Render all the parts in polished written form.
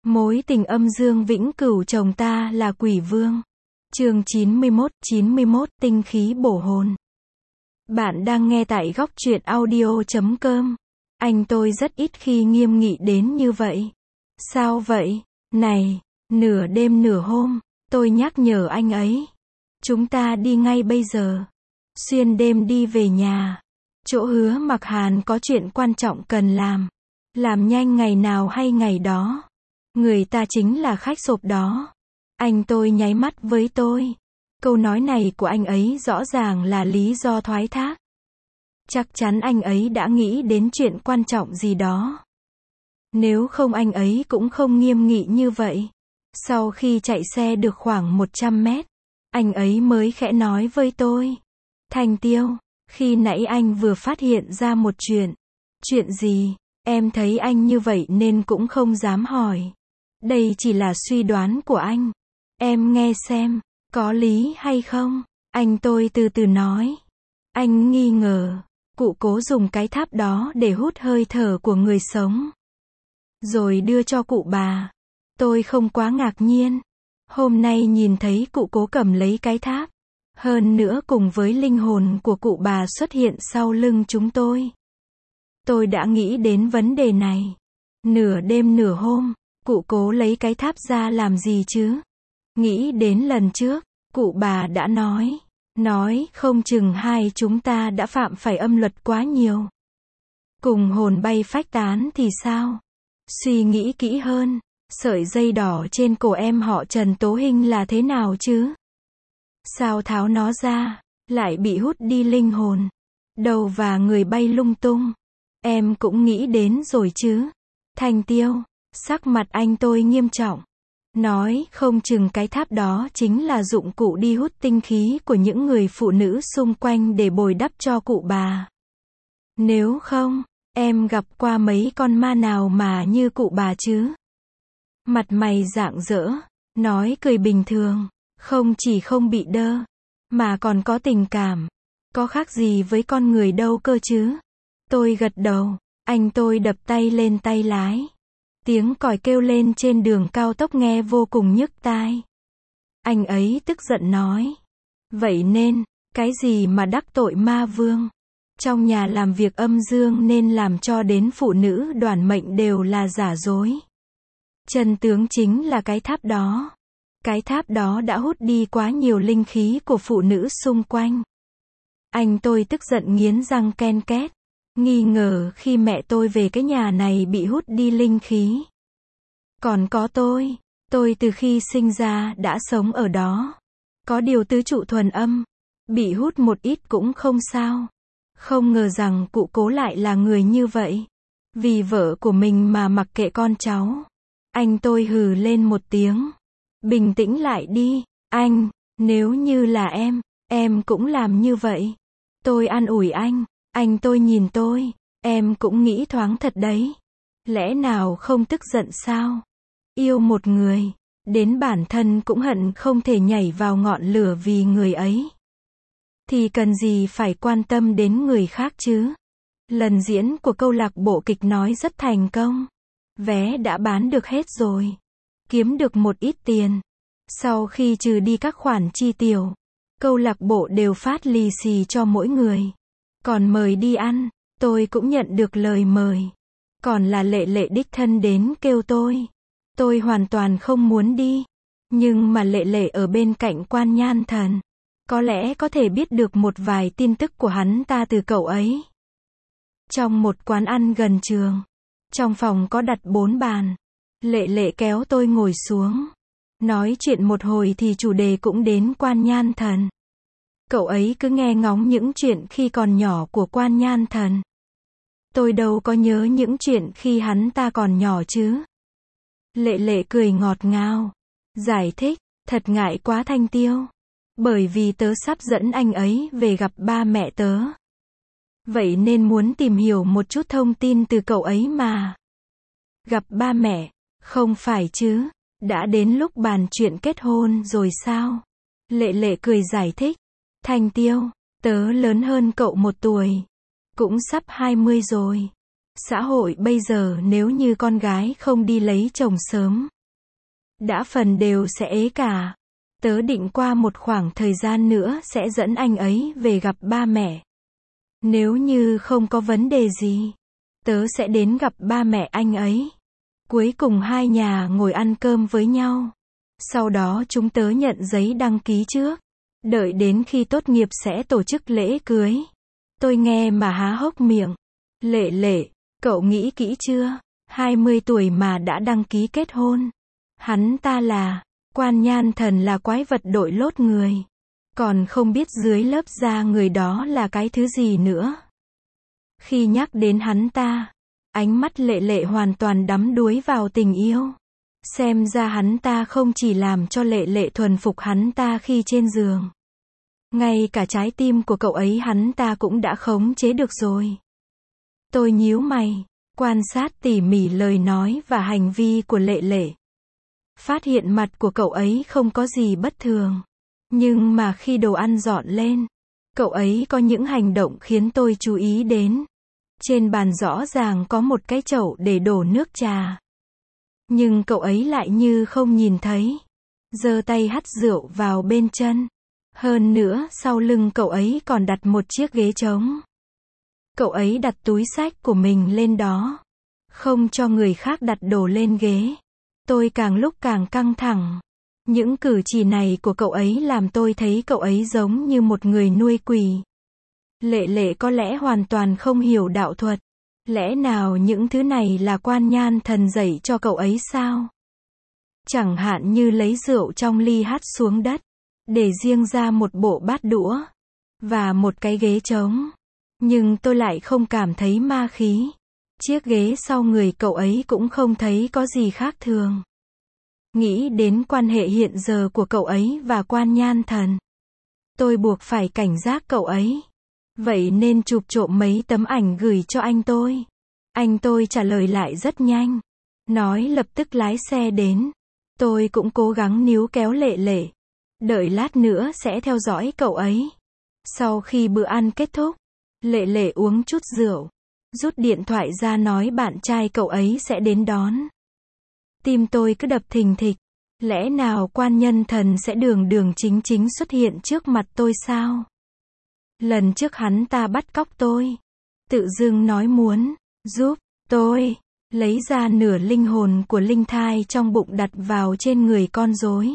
Mối tình âm dương vĩnh cửu chồng ta là quỷ vương. Chương 91, tinh khí bổ hồn. Bạn đang nghe tại góc truyện audio.com. Anh tôi rất ít khi nghiêm nghị đến như vậy. Sao vậy? Này, nửa đêm nửa hôm, tôi nhắc nhở anh ấy. Chúng ta đi ngay bây giờ. Xuyên đêm đi về nhà. Chỗ Hứa Mặc Hàn có chuyện quan trọng cần làm. Làm nhanh ngày nào hay ngày đó. Người ta chính là khách sộp đó. Anh tôi nháy mắt với tôi. Câu nói này của anh ấy rõ ràng là lý do thoái thác. Chắc chắn anh ấy đã nghĩ đến chuyện quan trọng gì đó. Nếu không anh ấy cũng không nghiêm nghị như vậy. Sau khi chạy xe được khoảng 100 mét, anh ấy mới khẽ nói với tôi. Thành Tiêu, khi nãy anh vừa phát hiện ra một chuyện. Chuyện gì? Em thấy anh như vậy nên cũng không dám hỏi. Đây chỉ là suy đoán của anh. Em nghe xem, có lý hay không? Anh tôi từ từ nói. Anh nghi ngờ, cụ Cố dùng cái tháp đó để hút hơi thở của người sống. Rồi đưa cho cụ bà. Tôi không quá ngạc nhiên. Hôm nay nhìn thấy cụ Cố cầm lấy cái tháp. Hơn nữa cùng với linh hồn của cụ bà xuất hiện sau lưng chúng tôi. Tôi đã nghĩ đến vấn đề này. Nửa đêm nửa hôm, cụ Cố lấy cái tháp ra làm gì chứ? Nghĩ đến lần trước, cụ bà đã nói không chừng hai chúng ta đã phạm phải âm luật quá nhiều. Cùng hồn bay phách tán thì sao? Suy nghĩ kỹ hơn, sợi dây đỏ trên cổ em họ Trần Tố Hinh là thế nào chứ? Sao tháo nó ra, lại bị hút đi linh hồn, đầu và người bay lung tung? Em cũng nghĩ đến rồi chứ? Thành Tiêu, sắc mặt anh tôi nghiêm trọng. Nói không chừng cái tháp đó chính là dụng cụ đi hút tinh khí của những người phụ nữ xung quanh để bồi đắp cho cụ bà. Nếu không, em gặp qua mấy con ma nào mà như cụ bà chứ? Mặt mày rạng rỡ, nói cười bình thường, không chỉ không bị đơ, mà còn có tình cảm. Có khác gì với con người đâu cơ chứ? Tôi gật đầu, anh tôi đập tay lên tay lái. Tiếng còi kêu lên trên đường cao tốc nghe vô cùng nhức tai. Anh ấy tức giận nói. Vậy nên, cái gì mà đắc tội ma vương? Trong nhà làm việc âm dương nên làm cho đến phụ nữ đoản mệnh đều là giả dối. Chân tướng chính là cái tháp đó. Cái tháp đó đã hút đi quá nhiều linh khí của phụ nữ xung quanh. Anh tôi tức giận nghiến răng ken két. Nghi ngờ khi mẹ tôi về cái nhà này bị hút đi linh khí. Còn có tôi từ khi sinh ra đã sống ở đó. Có điều tứ trụ thuần âm, bị hút một ít cũng không sao. Không ngờ rằng cụ Cố lại là người như vậy. Vì vợ của mình mà mặc kệ con cháu. Anh tôi hừ lên một tiếng. Bình tĩnh lại đi, anh, nếu như là em cũng làm như vậy. Tôi an ủi anh tôi nhìn tôi, em cũng nghĩ thoáng thật đấy. Lẽ nào không tức giận sao? Yêu một người, đến bản thân cũng hận không thể nhảy vào ngọn lửa vì người ấy. Thì cần gì phải quan tâm đến người khác chứ? Lần diễn của câu lạc bộ kịch nói rất thành công. Vé đã bán được hết rồi. Kiếm được một ít tiền. Sau khi trừ đi các khoản chi tiêu, câu lạc bộ đều phát lì xì cho mỗi người. Còn mời đi ăn, tôi cũng nhận được lời mời. Còn là Lệ Lệ đích thân đến kêu tôi. Tôi hoàn toàn không muốn đi. Nhưng mà Lệ Lệ ở bên cạnh Quan Nhan Thần. Có lẽ có thể biết được một vài tin tức của hắn ta từ cậu ấy. Trong một quán ăn gần trường. Trong phòng có đặt 4 bàn. Lệ Lệ kéo tôi ngồi xuống. Nói chuyện một hồi thì chủ đề cũng đến Quan Nhan Thần. Cậu ấy cứ nghe ngóng những chuyện khi còn nhỏ của Quan Nhan Thần. Tôi đâu có nhớ những chuyện khi hắn ta còn nhỏ chứ. Lệ Lệ cười ngọt ngào. Giải thích, thật ngại quá Thanh Tiêu. Bởi vì tớ sắp dẫn anh ấy về gặp ba mẹ tớ. Vậy nên muốn tìm hiểu một chút thông tin từ cậu ấy mà. Gặp ba mẹ, không phải chứ, đã đến lúc bàn chuyện kết hôn rồi sao? Lệ Lệ cười giải thích. Thanh Tiêu, tớ lớn hơn cậu 1 tuổi. Cũng sắp 20 rồi. Xã hội bây giờ nếu như con gái không đi lấy chồng sớm, đã phần đều sẽ ế cả. Tớ định qua một khoảng thời gian nữa sẽ dẫn anh ấy về gặp ba mẹ. Nếu như không có vấn đề gì, tớ sẽ đến gặp ba mẹ anh ấy. Cuối cùng hai nhà ngồi ăn cơm với nhau. Sau đó chúng tớ nhận giấy đăng ký trước. Đợi đến khi tốt nghiệp sẽ tổ chức lễ cưới. Tôi nghe mà há hốc miệng. Lệ Lệ, cậu nghĩ kỹ chưa? 20 tuổi mà đã đăng ký kết hôn. Hắn ta là Quan Nhan Thần, là quái vật đội lốt người. Còn không biết dưới lớp da người đó là cái thứ gì nữa. Khi nhắc đến hắn ta, ánh mắt Lệ Lệ hoàn toàn đắm đuối vào tình yêu. Xem ra hắn ta không chỉ làm cho Lệ Lệ thuần phục hắn ta khi trên giường. Ngay cả trái tim của cậu ấy hắn ta cũng đã khống chế được rồi. Tôi nhíu mày, quan sát tỉ mỉ lời nói và hành vi của Lệ Lệ. Phát hiện mặt của cậu ấy không có gì bất thường. Nhưng mà khi đồ ăn dọn lên, cậu ấy có những hành động khiến tôi chú ý đến. Trên bàn rõ ràng có một cái chậu để đổ nước trà. Nhưng cậu ấy lại như không nhìn thấy. Giơ tay hắt rượu vào bên chân. Hơn nữa, sau lưng cậu ấy còn đặt một chiếc ghế trống. Cậu ấy đặt túi xách của mình lên đó. Không cho người khác đặt đồ lên ghế. Tôi càng lúc càng căng thẳng. Những cử chỉ này của cậu ấy làm tôi thấy cậu ấy giống như một người nuôi quỷ. Lệ Lệ có lẽ hoàn toàn không hiểu đạo thuật. Lẽ nào những thứ này là Quan Nhan Thần dạy cho cậu ấy sao? Chẳng hạn như lấy rượu trong ly hắt xuống đất, để riêng ra một bộ bát đũa, và một cái ghế trống. Nhưng tôi lại không cảm thấy ma khí. Chiếc ghế sau người cậu ấy cũng không thấy có gì khác thường. Nghĩ đến quan hệ hiện giờ của cậu ấy và Quan Nhan Thần, tôi buộc phải cảnh giác cậu ấy. Vậy nên chụp trộm mấy tấm ảnh gửi cho anh tôi. Anh tôi trả lời lại rất nhanh. Nói lập tức lái xe đến. Tôi cũng cố gắng níu kéo Lệ Lệ. Đợi lát nữa sẽ theo dõi cậu ấy. Sau khi bữa ăn kết thúc, Lệ Lệ uống chút rượu. Rút điện thoại ra nói bạn trai cậu ấy sẽ đến đón. Tim tôi cứ đập thình thịch. Lẽ nào Quan Nhân Thần sẽ đường đường chính chính xuất hiện trước mặt tôi sao? Lần trước hắn ta bắt cóc tôi. Tự dưng nói muốn giúp tôi lấy ra nửa linh hồn của linh thai trong bụng đặt vào trên người con rối.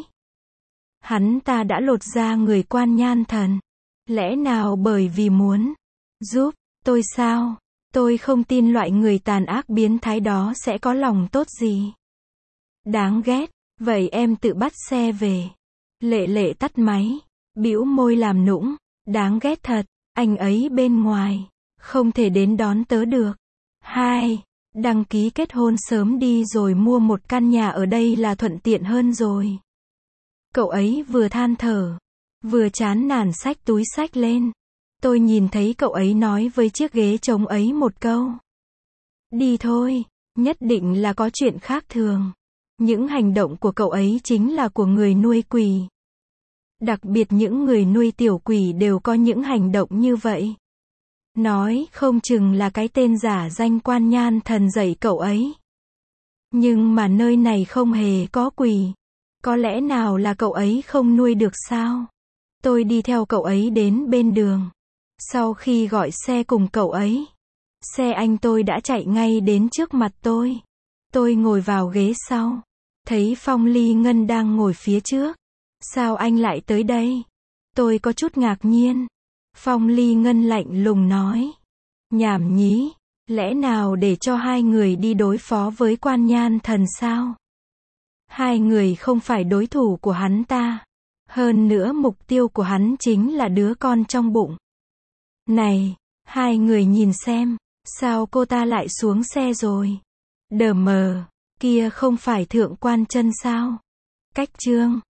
Hắn ta đã lột ra người Quan Nhan Thần. Lẽ nào bởi vì muốn giúp tôi sao? Tôi không tin loại người tàn ác biến thái đó sẽ có lòng tốt gì. Đáng ghét. Vậy em tự bắt xe về. Lệ Lệ tắt máy, bĩu môi làm nũng. Đáng ghét thật, anh ấy bên ngoài, không thể đến đón tớ được. 2. Đăng ký kết hôn sớm đi rồi mua một căn nhà ở đây là thuận tiện hơn rồi. Cậu ấy vừa than thở, vừa chán nản xách túi xách lên. Tôi nhìn thấy cậu ấy nói với chiếc ghế trống ấy một câu. Đi thôi, nhất định là có chuyện khác thường. Những hành động của cậu ấy chính là của người nuôi quỷ. Đặc biệt những người nuôi tiểu quỷ đều có những hành động như vậy. Nói không chừng là cái tên giả danh Quan Nhan Thần dạy cậu ấy. Nhưng mà nơi này không hề có quỷ. Có lẽ nào là cậu ấy không nuôi được sao? Tôi đi theo cậu ấy đến bên đường. Sau khi gọi xe cùng cậu ấy, xe anh tôi đã chạy ngay đến trước mặt tôi. Tôi ngồi vào ghế sau. Thấy Phong Ly Ngân đang ngồi phía trước. Sao anh lại tới đây? Tôi có chút ngạc nhiên. Phong Ly Ngân lạnh lùng nói. Nhảm nhí. Lẽ nào để cho hai người đi đối phó với Quan Nhan Thần sao? Hai người không phải đối thủ của hắn ta. Hơn nữa mục tiêu của hắn chính là đứa con trong bụng. Này, hai người nhìn xem. Sao cô ta lại xuống xe rồi? Đờ mờ. Kia không phải Thượng Quan Chân sao? Cách chương